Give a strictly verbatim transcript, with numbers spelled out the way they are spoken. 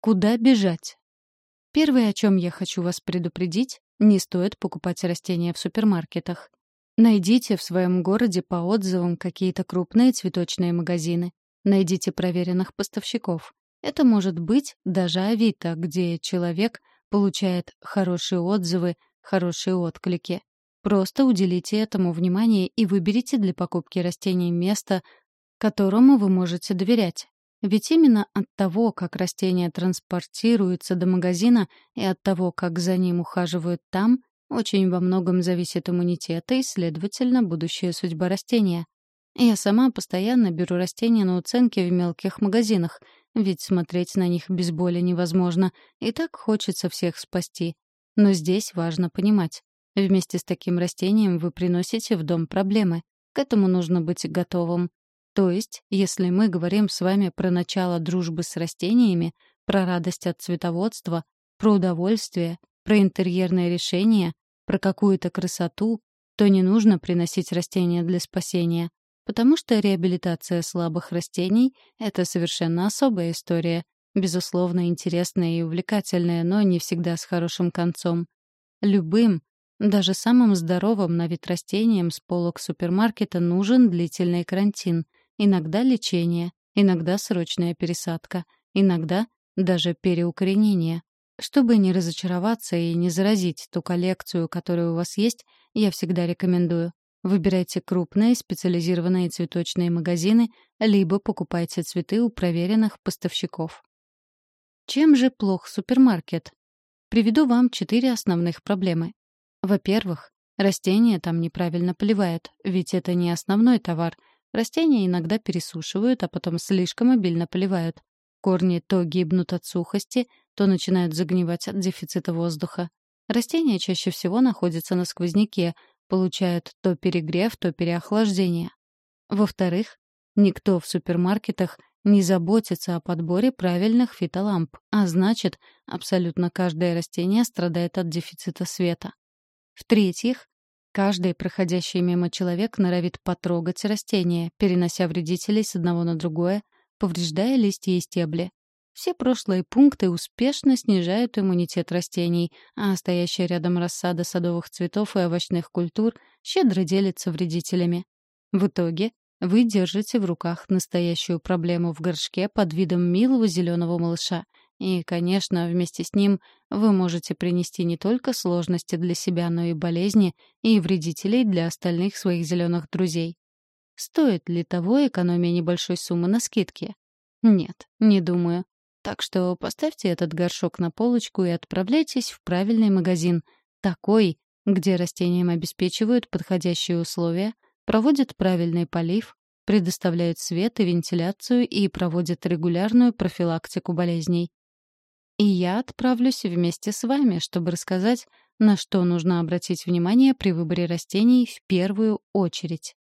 Куда бежать? Первое, о чем я хочу вас предупредить, не стоит покупать растения в супермаркетах. Найдите в своем городе по отзывам какие-то крупные цветочные магазины. Найдите проверенных поставщиков. Это может быть даже Авито, где человек получает хорошие отзывы, хорошие отклики. Просто уделите этому внимание и выберите для покупки растений место, которому вы можете доверять. Ведь именно от того, как растение транспортируется до магазина, и от того, как за ним ухаживают там, очень во многом зависит иммунитет и, следовательно, будущая судьба растения. Я сама постоянно беру растения на уценке в мелких магазинах, ведь смотреть на них без боли невозможно, и так хочется всех спасти. Но здесь важно понимать. Вместе с таким растением вы приносите в дом проблемы. К этому нужно быть готовым. То есть, если мы говорим с вами про начало дружбы с растениями, про радость от цветоводства, про удовольствие, про интерьерное решение, про какую-то красоту, то не нужно приносить растения для спасения, потому что реабилитация слабых растений — это совершенно особая история, безусловно, интересная и увлекательная, но не всегда с хорошим концом. Любым, даже самым здоровым на вид растениям с полок супермаркета нужен длительный карантин, иногда лечение, иногда срочная пересадка, иногда даже переукоренение. Чтобы не разочароваться и не заразить ту коллекцию, которая у вас есть, я всегда рекомендую: выбирайте крупные специализированные цветочные магазины, либо покупайте цветы у проверенных поставщиков. Чем же плох супермаркет? Приведу вам четыре основных проблемы. Во-первых, растения там неправильно поливают, ведь это не основной товар. Растения иногда пересушивают, а потом слишком обильно поливают. Корни то гибнут от сухости, то начинают загнивать от дефицита воздуха. Растения чаще всего находятся на сквозняке, получают то перегрев, то переохлаждение. Во-вторых, никто в супермаркетах не заботится о подборе правильных фитоламп, а значит, абсолютно каждое растение страдает от дефицита света. В-третьих, каждый проходящий мимо человек норовит потрогать растение, перенося вредителей с одного на другое, повреждая листья и стебли. Все прошлые пункты успешно снижают иммунитет растений, а стоящая рядом рассада садовых цветов и овощных культур щедро делится вредителями. В итоге вы держите в руках настоящую проблему в горшке под видом милого зеленого малыша. И, конечно, вместе с ним вы можете принести не только сложности для себя, но и болезни, и вредителей для остальных своих зеленых друзей. Стоит ли того экономия небольшой суммы на скидке? Нет, не думаю. Так что поставьте этот горшок на полочку и отправляйтесь в правильный магазин. Такой, где растениям обеспечивают подходящие условия, проводят правильный полив, предоставляют свет и вентиляцию и проводят регулярную профилактику болезней. И я отправлюсь вместе с вами, чтобы рассказать, на что нужно обратить внимание при выборе растений в первую очередь.